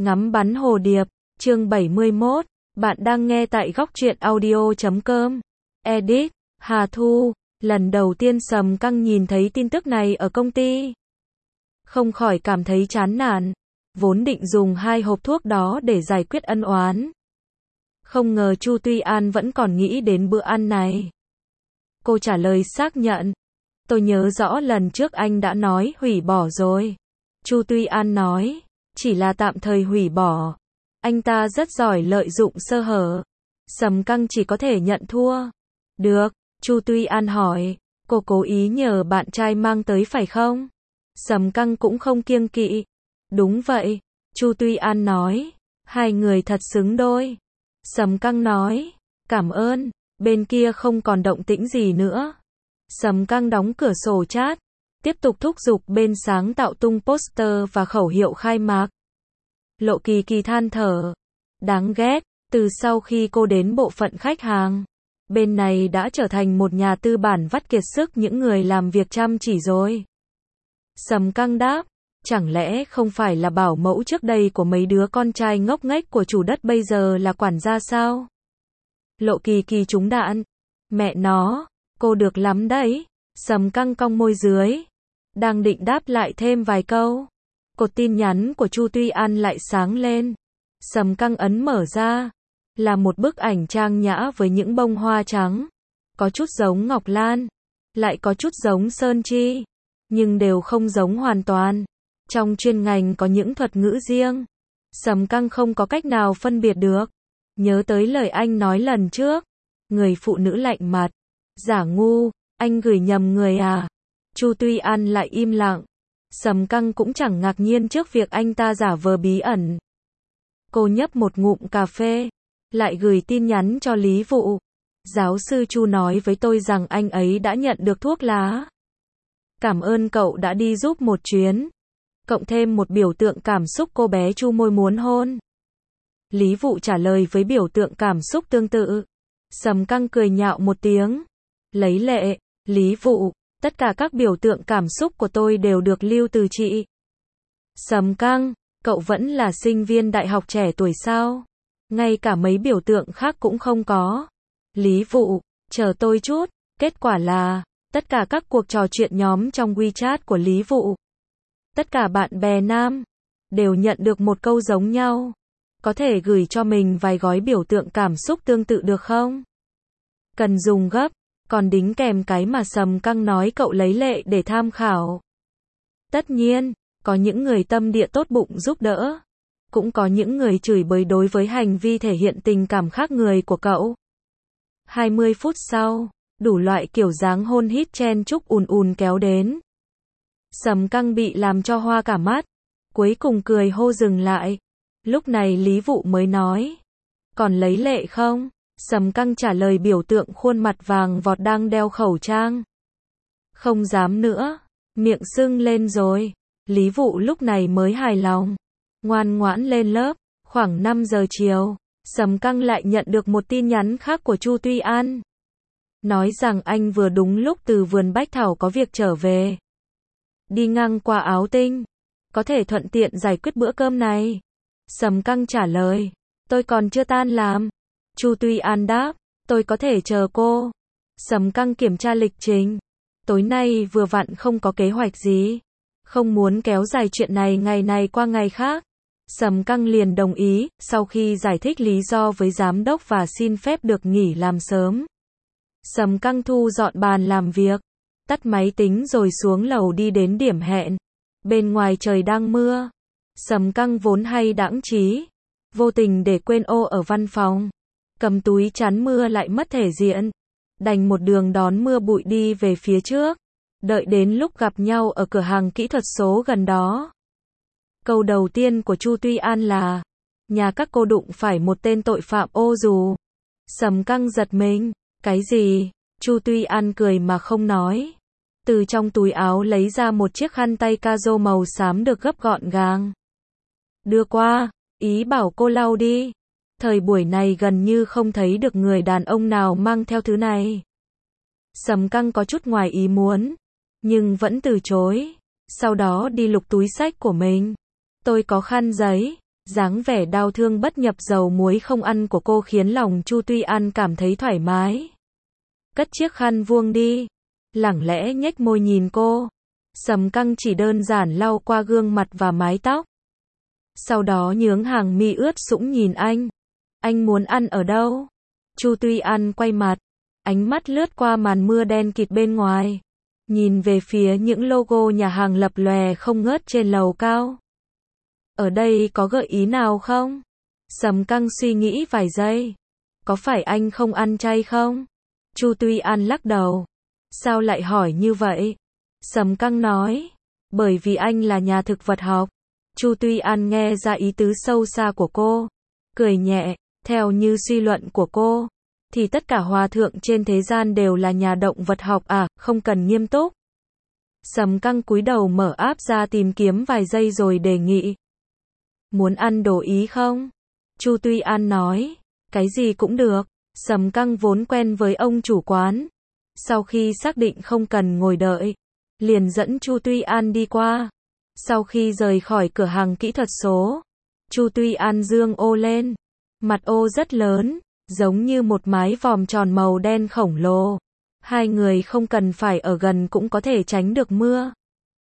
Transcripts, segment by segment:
Ngắm bắn hồ điệp, chương 71, bạn đang nghe tại góc truyện audio.com. Edit, Hà Thu, lần đầu tiên Sầm Căng nhìn thấy tin tức này ở công ty. Không khỏi cảm thấy chán nản, vốn định dùng 2 hộp thuốc đó để giải quyết ân oán. Không ngờ Chu Tuy An vẫn còn nghĩ đến bữa ăn này. Cô trả lời xác nhận. Tôi nhớ rõ lần trước anh đã nói hủy bỏ rồi. Chu Tuy An nói, chỉ là tạm thời hủy bỏ. Anh ta rất giỏi lợi dụng sơ hở. Sầm Căng chỉ có thể nhận thua. Được, Chu Tuy An hỏi, cô cố ý nhờ bạn trai mang tới phải không? Sầm Căng cũng không kiêng kỵ. Đúng vậy, Chu Tuy An nói, hai người thật xứng đôi. Sầm Căng nói, cảm ơn, bên kia không còn động tĩnh gì nữa. Sầm Căng đóng cửa sổ chat, tiếp tục thúc giục bên sáng tạo tung poster và khẩu hiệu khai mạc. Lộ Kỳ Kỳ than thở, đáng ghét, từ sau khi cô đến bộ phận khách hàng, bên này đã trở thành một nhà tư bản vắt kiệt sức những người làm việc chăm chỉ rồi. Sầm Căng đáp, chẳng lẽ không phải là bảo mẫu trước đây của mấy đứa con trai ngốc nghếch của chủ đất bây giờ là quản gia sao? Lộ Kỳ Kỳ trúng đạn, mẹ nó, cô được lắm đấy. Sầm Căng cong môi dưới, đang định đáp lại thêm vài câu, cột tin nhắn của Chu Tuy An lại sáng lên. Sầm Căng ấn mở ra, là một bức ảnh trang nhã với những bông hoa trắng, có chút giống ngọc lan, lại có chút giống sơn chi, nhưng đều không giống hoàn toàn. Trong chuyên ngành có những thuật ngữ riêng, Sầm Căng không có cách nào phân biệt được. Nhớ tới lời anh nói lần trước, người phụ nữ lạnh mặt, giả ngu, anh gửi nhầm người à? Chu Tuy An lại im lặng. Sầm Căng cũng chẳng ngạc nhiên trước việc anh ta giả vờ bí ẩn. Cô nhấp một ngụm cà phê, lại gửi tin nhắn cho Lý Vụ. Giáo sư Chu nói với tôi rằng anh ấy đã nhận được thuốc lá. Cảm ơn cậu đã đi giúp một chuyến. Cộng thêm một biểu tượng cảm xúc cô bé Chu môi muốn hôn. Lý Vụ trả lời với biểu tượng cảm xúc tương tự. Sầm Căng cười nhạo một tiếng. Lấy lệ, Lý Vụ, tất cả các biểu tượng cảm xúc của tôi đều được lưu từ chị. Sầm Căng, cậu vẫn là sinh viên đại học trẻ tuổi sao? Ngay cả mấy biểu tượng khác cũng không có. Lý Vụ, chờ tôi chút. Kết quả là, tất cả các cuộc trò chuyện nhóm trong WeChat của Lý Vụ, tất cả bạn bè nam, đều nhận được một câu giống nhau. Có thể gửi cho mình vài gói biểu tượng cảm xúc tương tự được không? Cần dùng gấp, còn đính kèm cái mà Sầm Căng nói cậu lấy lệ để tham khảo. Tất nhiên, có những người tâm địa tốt bụng giúp đỡ. Cũng có những người chửi bới đối với hành vi thể hiện tình cảm khác người của cậu. 20 phút sau, đủ loại kiểu dáng hôn hít chen chúc ùn ùn kéo đến. Sầm Căng bị làm cho hoa cả mắt, cuối cùng cười hô dừng lại. Lúc này Lý Vụ mới nói, còn lấy lệ không? Sầm Căng trả lời biểu tượng khuôn mặt vàng vọt đang đeo khẩu trang. Không dám nữa, miệng sưng lên rồi. Lý Vụ lúc này mới hài lòng, ngoan ngoãn lên lớp. Khoảng 5 giờ chiều, Sầm Căng lại nhận được một tin nhắn khác của Chu Tuy An. Nói rằng anh vừa đúng lúc từ vườn bách thảo có việc trở về. Đi ngang qua Áo Tinh, có thể thuận tiện giải quyết bữa cơm này. Sầm Căng trả lời, tôi còn chưa tan làm. Chu Tuy An đáp, tôi có thể chờ cô. Sầm Căng kiểm tra lịch trình. Tối nay vừa vặn không có kế hoạch gì. Không muốn kéo dài chuyện này ngày này qua ngày khác. Sầm Căng liền đồng ý, sau khi giải thích lý do với giám đốc và xin phép được nghỉ làm sớm. Sầm Căng thu dọn bàn làm việc, tắt máy tính rồi xuống lầu đi đến điểm hẹn. Bên ngoài trời đang mưa. Sầm Căng vốn hay đãng trí, vô tình để quên ô ở văn phòng. Cầm túi chắn mưa lại mất thể diện. Đành một đường đón mưa bụi đi về phía trước. Đợi đến lúc gặp nhau ở cửa hàng kỹ thuật số gần đó. Câu đầu tiên của Chu Tuy An là, nhà các cô đụng phải một tên tội phạm ô dù. Sầm Căng giật mình, cái gì? Chu Tuy An cười mà không nói. Từ trong túi áo lấy ra một chiếc khăn tay ca-rô màu xám được gấp gọn gàng. Đưa qua, ý bảo cô lau đi. Thời buổi này gần như không thấy được người đàn ông nào mang theo thứ này. Sầm Căng có chút ngoài ý muốn, nhưng vẫn từ chối. Sau đó đi lục túi xách của mình. Tôi có khăn giấy. Dáng vẻ đau thương bất nhập dầu muối không ăn của cô khiến lòng Chu Tuy An cảm thấy thoải mái. Cất chiếc khăn vuông đi. Lẳng lẽ nhếch môi nhìn cô. Sầm Căng chỉ đơn giản lau qua gương mặt và mái tóc. Sau đó nhướng hàng mi ướt sũng nhìn anh. Anh muốn ăn ở đâu? Chu Tuy An quay mặt. Ánh mắt lướt qua màn mưa đen kịt bên ngoài. Nhìn về phía những logo nhà hàng lập lòe không ngớt trên lầu cao. Ở đây có gợi ý nào không? Sầm Căng suy nghĩ vài giây. Có phải anh không ăn chay không? Chu Tuy An lắc đầu. Sao lại hỏi như vậy? Sầm Căng nói. Bởi vì anh là nhà thực vật học. Chu Tuy An nghe ra ý tứ sâu xa của cô. Cười nhẹ, theo như suy luận của cô. Thì tất cả hòa thượng trên thế gian đều là nhà động vật học à, không cần nghiêm túc. Sầm Căng cúi đầu mở app ra tìm kiếm vài giây rồi đề nghị. Muốn ăn đồ Ý không? Chu Tuy An nói. Cái gì cũng được. Sầm Căng vốn quen với ông chủ quán. Sau khi xác định không cần ngồi đợi, liền dẫn Chu Tuy An đi qua. Sau khi rời khỏi cửa hàng kỹ thuật số, Chu Tuy An dương ô lên. Mặt ô rất lớn, giống như một mái vòm tròn màu đen khổng lồ. Hai người không cần phải ở gần cũng có thể tránh được mưa.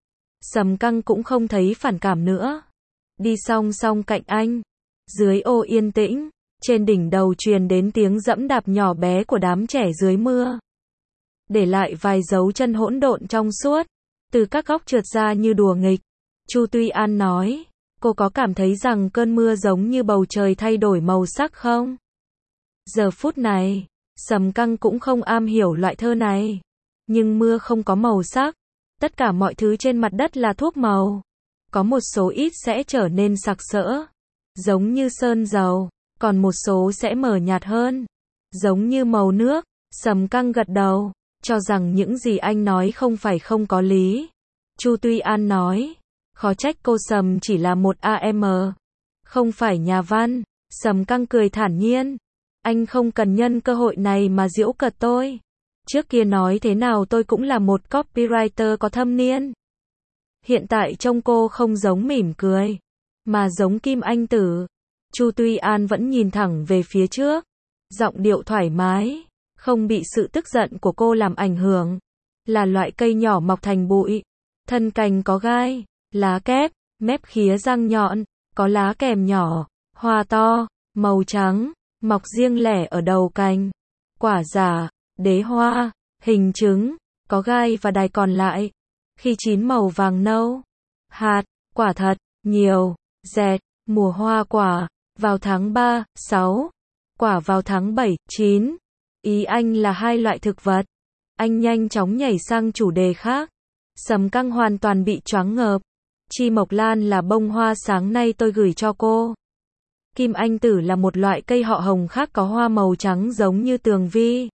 Sầm Căng cũng không thấy phản cảm nữa. Đi song song cạnh anh. Dưới ô yên tĩnh, trên đỉnh đầu truyền đến tiếng dẫm đạp nhỏ bé của đám trẻ dưới mưa. Để lại vài dấu chân hỗn độn trong suốt, từ các góc trượt ra như đùa nghịch. Chu Tuy An nói, cô có cảm thấy rằng cơn mưa giống như bầu trời thay đổi màu sắc không? Giờ phút này, Sầm Căng cũng không am hiểu loại thơ này. Nhưng mưa không có màu sắc. Tất cả mọi thứ trên mặt đất là thuốc màu. Có một số ít sẽ trở nên sặc sỡ, giống như sơn dầu, còn một số sẽ mờ nhạt hơn, giống như màu nước. Sầm Căng gật đầu, cho rằng những gì anh nói không phải không có lý. Chu Tuy An nói, khó trách cô Sầm chỉ là một AM, không phải nhà văn. Sầm Căng cười thản nhiên, anh không cần nhân cơ hội này mà giễu cợt tôi. Trước kia nói thế nào tôi cũng là một copywriter có thâm niên. Hiện tại trông cô không giống mỉm cười, mà giống Kim Anh Tử. Chu Tuy An vẫn nhìn thẳng về phía trước, giọng điệu thoải mái, không bị sự tức giận của cô làm ảnh hưởng. Là loại cây nhỏ mọc thành bụi, thân cành có gai, lá kép, mép khía răng nhọn, có lá kèm nhỏ, hoa to, màu trắng, mọc riêng lẻ ở đầu cành. Quả giả, đế hoa, hình trứng, có gai và đài còn lại. Khi chín màu vàng nâu. Hạt, quả thật, nhiều, dẹt, mùa hoa quả, vào tháng 3, 6. Quả vào tháng 7, 9. Ý anh là hai loại thực vật. Anh nhanh chóng nhảy sang chủ đề khác. Sầm Căng hoàn toàn bị choáng ngợp. Chi Mộc Lan là bông hoa sáng nay tôi gửi cho cô. Kim Anh Tử là một loại cây họ hồng khác có hoa màu trắng giống như tường vi.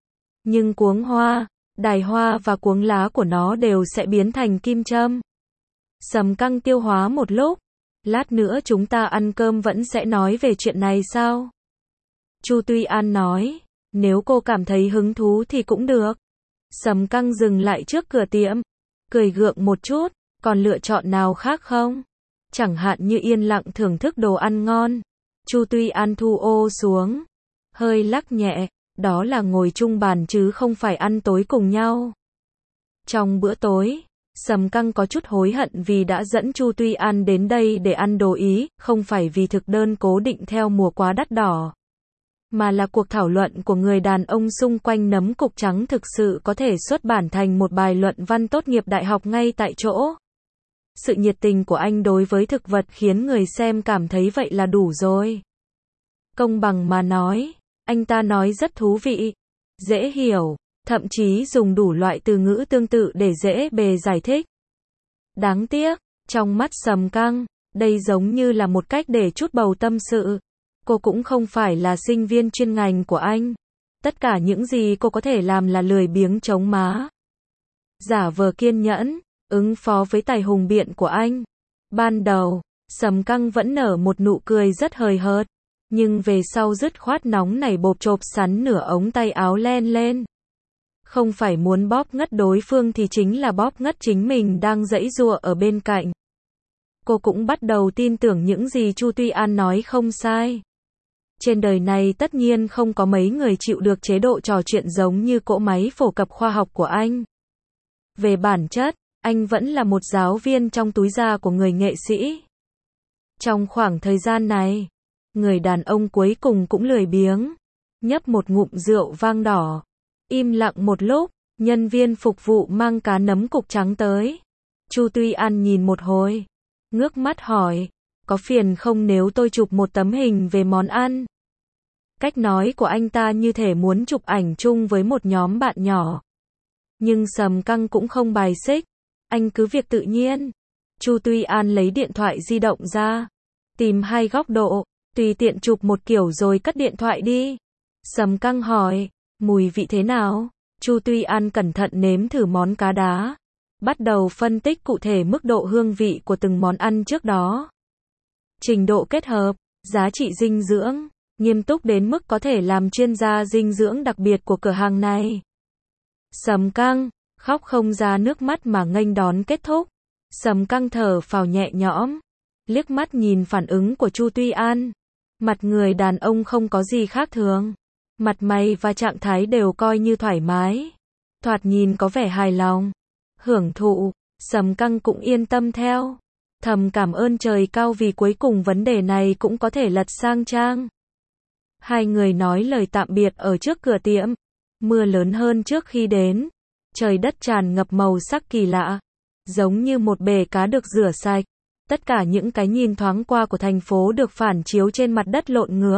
Nhưng cuống hoa, đài hoa và cuống lá của nó đều sẽ biến thành kim châm. Sầm Căng tiêu hóa một lúc. Lát nữa chúng ta ăn cơm vẫn sẽ nói về chuyện này sao? Chu Tuy An nói, nếu cô cảm thấy hứng thú thì cũng được. Sầm Căng dừng lại trước cửa tiệm, cười gượng một chút, còn lựa chọn nào khác không? Chẳng hạn như yên lặng thưởng thức đồ ăn ngon. Chu Tuy An thu ô xuống, hơi lắc nhẹ, đó là ngồi chung bàn chứ không phải ăn tối cùng nhau. Trong bữa tối, Sầm Căng có chút hối hận vì đã dẫn Chu Tuy An đến đây để ăn đồ Ý, không phải vì thực đơn cố định theo mùa quá đắt đỏ, mà là cuộc thảo luận của người đàn ông xung quanh nấm cục trắng thực sự có thể xuất bản thành một bài luận văn tốt nghiệp đại học ngay tại chỗ. Sự nhiệt tình của anh đối với thực vật khiến người xem cảm thấy vậy là đủ rồi. Công bằng mà nói, anh ta nói rất thú vị, dễ hiểu, thậm chí dùng đủ loại từ ngữ tương tự để dễ bề giải thích. Đáng tiếc, trong mắt Sầm Căng, đây giống như là một cách để trút bầu tâm sự. Cô cũng không phải là sinh viên chuyên ngành của anh. Tất cả những gì cô có thể làm là lười biếng chống má. Giả vờ kiên nhẫn, ứng phó với tài hùng biện của anh. Ban đầu, Sầm Căng vẫn nở một nụ cười rất hời hợt, nhưng về sau dứt khoát nóng nảy bộp chộp sắn nửa ống tay áo len lên. Không phải muốn bóp ngất đối phương thì chính là bóp ngất chính mình đang giãy giụa ở bên cạnh. Cô cũng bắt đầu tin tưởng những gì Chu Tuy An nói không sai. Trên đời này tất nhiên không có mấy người chịu được chế độ trò chuyện giống như cỗ máy phổ cập khoa học của anh. Về bản chất, anh vẫn là một giáo viên trong túi da của người nghệ sĩ. Trong khoảng thời gian này, người đàn ông cuối cùng cũng lười biếng, nhấp một ngụm rượu vang đỏ. Im lặng một lúc, nhân viên phục vụ mang cá nấm cục trắng tới. Chu Tuy An nhìn một hồi, ngước mắt hỏi, có phiền không nếu tôi chụp một tấm hình về món ăn? Cách nói của anh ta như thể muốn chụp ảnh chung với một nhóm bạn nhỏ. Nhưng Sầm Căng cũng không bài xích, anh cứ việc tự nhiên. Chu Tuy An lấy điện thoại di động ra, tìm hai góc độ, tùy tiện chụp một kiểu rồi cất điện thoại đi. Sầm Căng hỏi, mùi vị thế nào? Chu Tuy An cẩn thận nếm thử món cá đá, bắt đầu phân tích cụ thể mức độ hương vị của từng món ăn trước đó. Trình độ kết hợp, giá trị dinh dưỡng, nghiêm túc đến mức có thể làm chuyên gia dinh dưỡng đặc biệt của cửa hàng này. Sầm Căng, khóc không ra nước mắt mà nghênh đón kết thúc. Sầm Căng thở phào nhẹ nhõm, liếc mắt nhìn phản ứng của Chu Tuy An. Mặt người đàn ông không có gì khác thường. Mặt mày và trạng thái đều coi như thoải mái. Thoạt nhìn có vẻ hài lòng, hưởng thụ. Sầm Căng cũng yên tâm theo. Thầm cảm ơn trời cao vì cuối cùng vấn đề này cũng có thể lật sang trang. Hai người nói lời tạm biệt ở trước cửa tiệm. Mưa lớn hơn trước khi đến. Trời đất tràn ngập màu sắc kỳ lạ, giống như một bể cá được rửa sạch. Tất cả những cái nhìn thoáng qua của thành phố được phản chiếu trên mặt đất lộn ngược.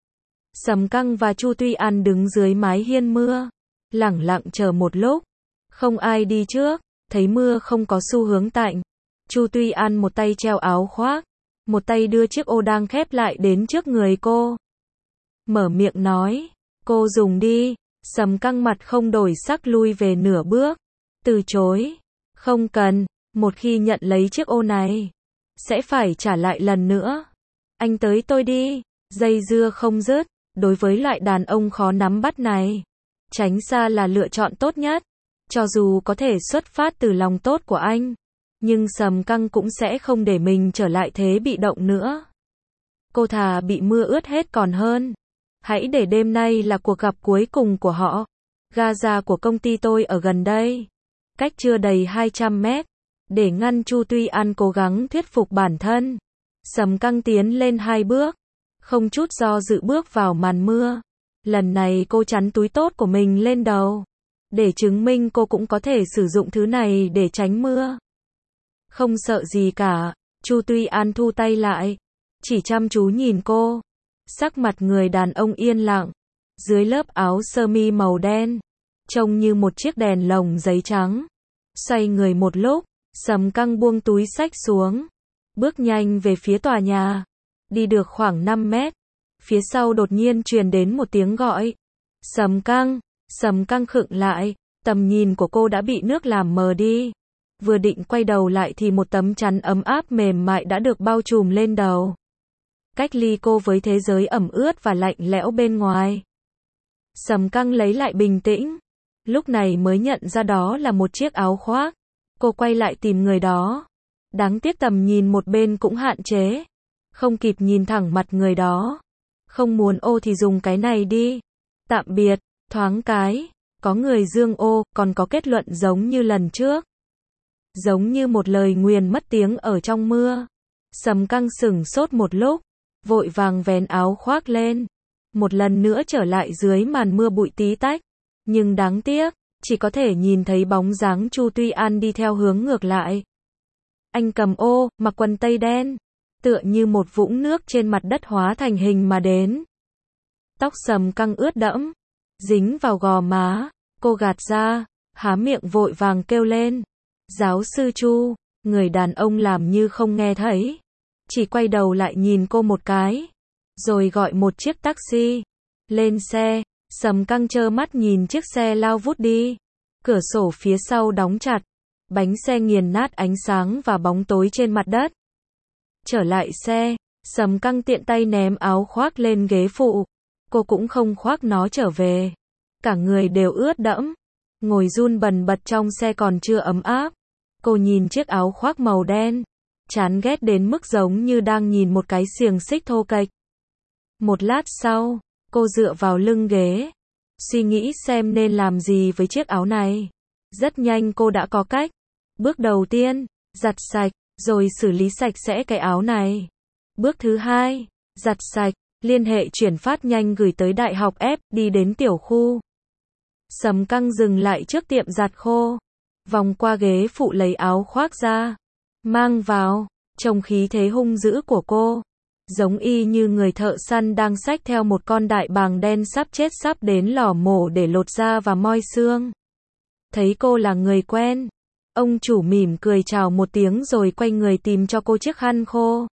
Sầm Căng và Chu Tuy An đứng dưới mái hiên mưa, lẳng lặng chờ một lúc. Không ai đi trước, thấy mưa không có xu hướng tạnh. Chu Tuy An một tay treo áo khoác, một tay đưa chiếc ô đang khép lại đến trước người cô. Mở miệng nói, cô dùng đi. Sầm Căng mặt không đổi sắc lui về nửa bước, từ chối. Không cần, một khi nhận lấy chiếc ô này, sẽ phải trả lại lần nữa. Anh tới tôi đi, dây dưa không dứt. Đối với loại đàn ông khó nắm bắt này, tránh xa là lựa chọn tốt nhất. Cho dù có thể xuất phát từ lòng tốt của anh, nhưng Sầm Căng cũng sẽ không để mình trở lại thế bị động nữa. Cô thà bị mưa ướt hết còn hơn. Hãy để đêm nay là cuộc gặp cuối cùng của họ. Gaza của công ty tôi ở gần đây, cách chưa đầy 200 mét. Để ngăn Chu Tuy An cố gắng thuyết phục bản thân, Sầm Căng tiến lên 2 bước, không chút do dự bước vào màn mưa. Lần này cô chắn túi tốt của mình lên đầu, để chứng minh cô cũng có thể sử dụng thứ này để tránh mưa. Không sợ gì cả, Chu Tuy An thu tay lại, chỉ chăm chú nhìn cô. Sắc mặt người đàn ông yên lặng, dưới lớp áo sơ mi màu đen, trông như một chiếc đèn lồng giấy trắng. Xoay người một lúc, Sầm Căng buông túi xách xuống, bước nhanh về phía tòa nhà. Đi được khoảng 5 mét, phía sau đột nhiên truyền đến một tiếng gọi. Sầm Căng. Sầm Căng khựng lại, tầm nhìn của cô đã bị nước làm mờ đi. Vừa định quay đầu lại thì một tấm chắn ấm áp mềm mại đã được bao trùm lên đầu, cách ly cô với thế giới ẩm ướt và lạnh lẽo bên ngoài. Sầm Căng lấy lại bình tĩnh, lúc này mới nhận ra đó là một chiếc áo khoác. Cô quay lại tìm người đó. Đáng tiếc tầm nhìn một bên cũng hạn chế, không kịp nhìn thẳng mặt người đó. Không muốn ô thì dùng cái này đi. Tạm biệt, thoáng cái, có người dương ô, còn có kết luận giống như lần trước. Giống như một lời nguyền mất tiếng ở trong mưa. Sầm Căng sửng sốt một lúc, vội vàng vén áo khoác lên, một lần nữa trở lại dưới màn mưa bụi tí tách. Nhưng đáng tiếc, chỉ có thể nhìn thấy bóng dáng Chu Tuy An đi theo hướng ngược lại. Anh cầm ô, mặc quần tây đen, tựa như một vũng nước trên mặt đất hóa thành hình mà đến. Tóc Sầm Căng ướt đẫm, dính vào gò má, cô gạt ra, há miệng vội vàng kêu lên. Giáo sư Chu. Người đàn ông làm như không nghe thấy, chỉ quay đầu lại nhìn cô một cái, rồi gọi một chiếc taxi. Lên xe, Sầm Căng trơ mắt nhìn chiếc xe lao vút đi. Cửa sổ phía sau đóng chặt, bánh xe nghiền nát ánh sáng và bóng tối trên mặt đất. Trở lại xe, Sầm Căng tiện tay ném áo khoác lên ghế phụ. Cô cũng không khoác nó trở về. Cả người đều ướt đẫm, ngồi run bần bật trong xe còn chưa ấm áp. Cô nhìn chiếc áo khoác màu đen, chán ghét đến mức giống như đang nhìn một cái xiềng xích thô kệch. Một lát sau, cô dựa vào lưng ghế, suy nghĩ xem nên làm gì với chiếc áo này. Rất nhanh cô đã có cách. Bước đầu tiên, giặt sạch, rồi xử lý sạch sẽ cái áo này. Bước thứ hai, giặt sạch, liên hệ chuyển phát nhanh gửi tới đại học F, đi đến tiểu khu. Sầm Căng dừng lại trước tiệm giặt khô, vòng qua ghế phụ lấy áo khoác ra, mang vào, trông khí thế hung dữ của cô, giống y như người thợ săn đang xách theo một con đại bàng đen sắp chết sắp đến lò mổ để lột da và moi xương. Thấy cô là người quen, ông chủ mỉm cười chào một tiếng rồi quay người tìm cho cô chiếc khăn khô.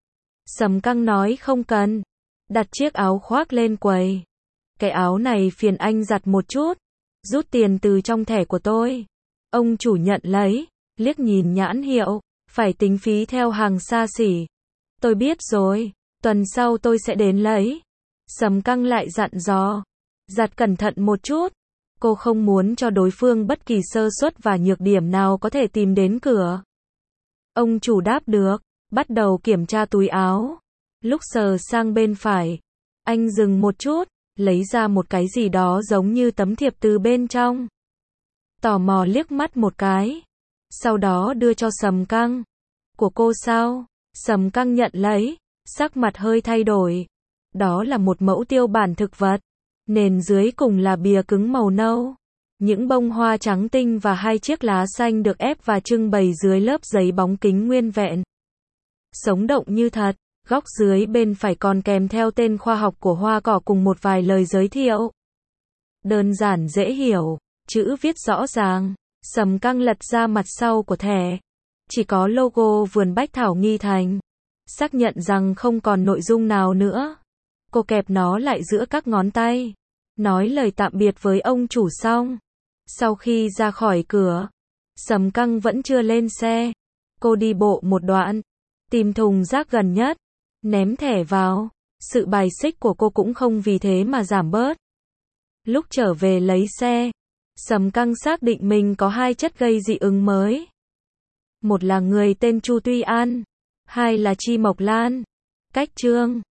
Sầm Căng nói không cần, đặt chiếc áo khoác lên quầy. Cái áo này phiền anh giặt một chút, rút tiền từ trong thẻ của tôi. Ông chủ nhận lấy, liếc nhìn nhãn hiệu, phải tính phí theo hàng xa xỉ. Tôi biết rồi, tuần sau tôi sẽ đến lấy. Sầm Căng lại dặn dò, giặt cẩn thận một chút. Cô không muốn cho đối phương bất kỳ sơ suất và nhược điểm nào có thể tìm đến cửa. Ông chủ đáp được, bắt đầu kiểm tra túi áo. Lúc sờ sang bên phải, anh dừng một chút, lấy ra một cái gì đó giống như tấm thiệp từ bên trong. Tò mò liếc mắt một cái, sau đó đưa cho Sầm Căng. Của cô sao? Sầm Căng nhận lấy, sắc mặt hơi thay đổi. Đó là một mẫu tiêu bản thực vật. Nền dưới cùng là bìa cứng màu nâu. Những bông hoa trắng tinh và hai chiếc lá xanh được ép và trưng bày dưới lớp giấy bóng kính nguyên vẹn. Sống động như thật. Góc dưới bên phải còn kèm theo tên khoa học của hoa cỏ cùng một vài lời giới thiệu. Đơn giản dễ hiểu, chữ viết rõ ràng. Sầm Căng lật ra mặt sau của thẻ. Chỉ có logo vườn bách thảo Nghi Thành. Xác nhận rằng không còn nội dung nào nữa. Cô kẹp nó lại giữa các ngón tay. Nói lời tạm biệt với ông chủ xong. Sau khi ra khỏi cửa, Sầm Căng vẫn chưa lên xe. Cô đi bộ một đoạn, tìm thùng rác gần nhất, ném thẻ vào. Sự bài xích của cô cũng không vì thế mà giảm bớt. Lúc trở về lấy xe, Sầm Căng xác định mình có hai chất gây dị ứng mới. Một là người tên Chu Tuy An, hai là Chi Mộc Lan. Cách chương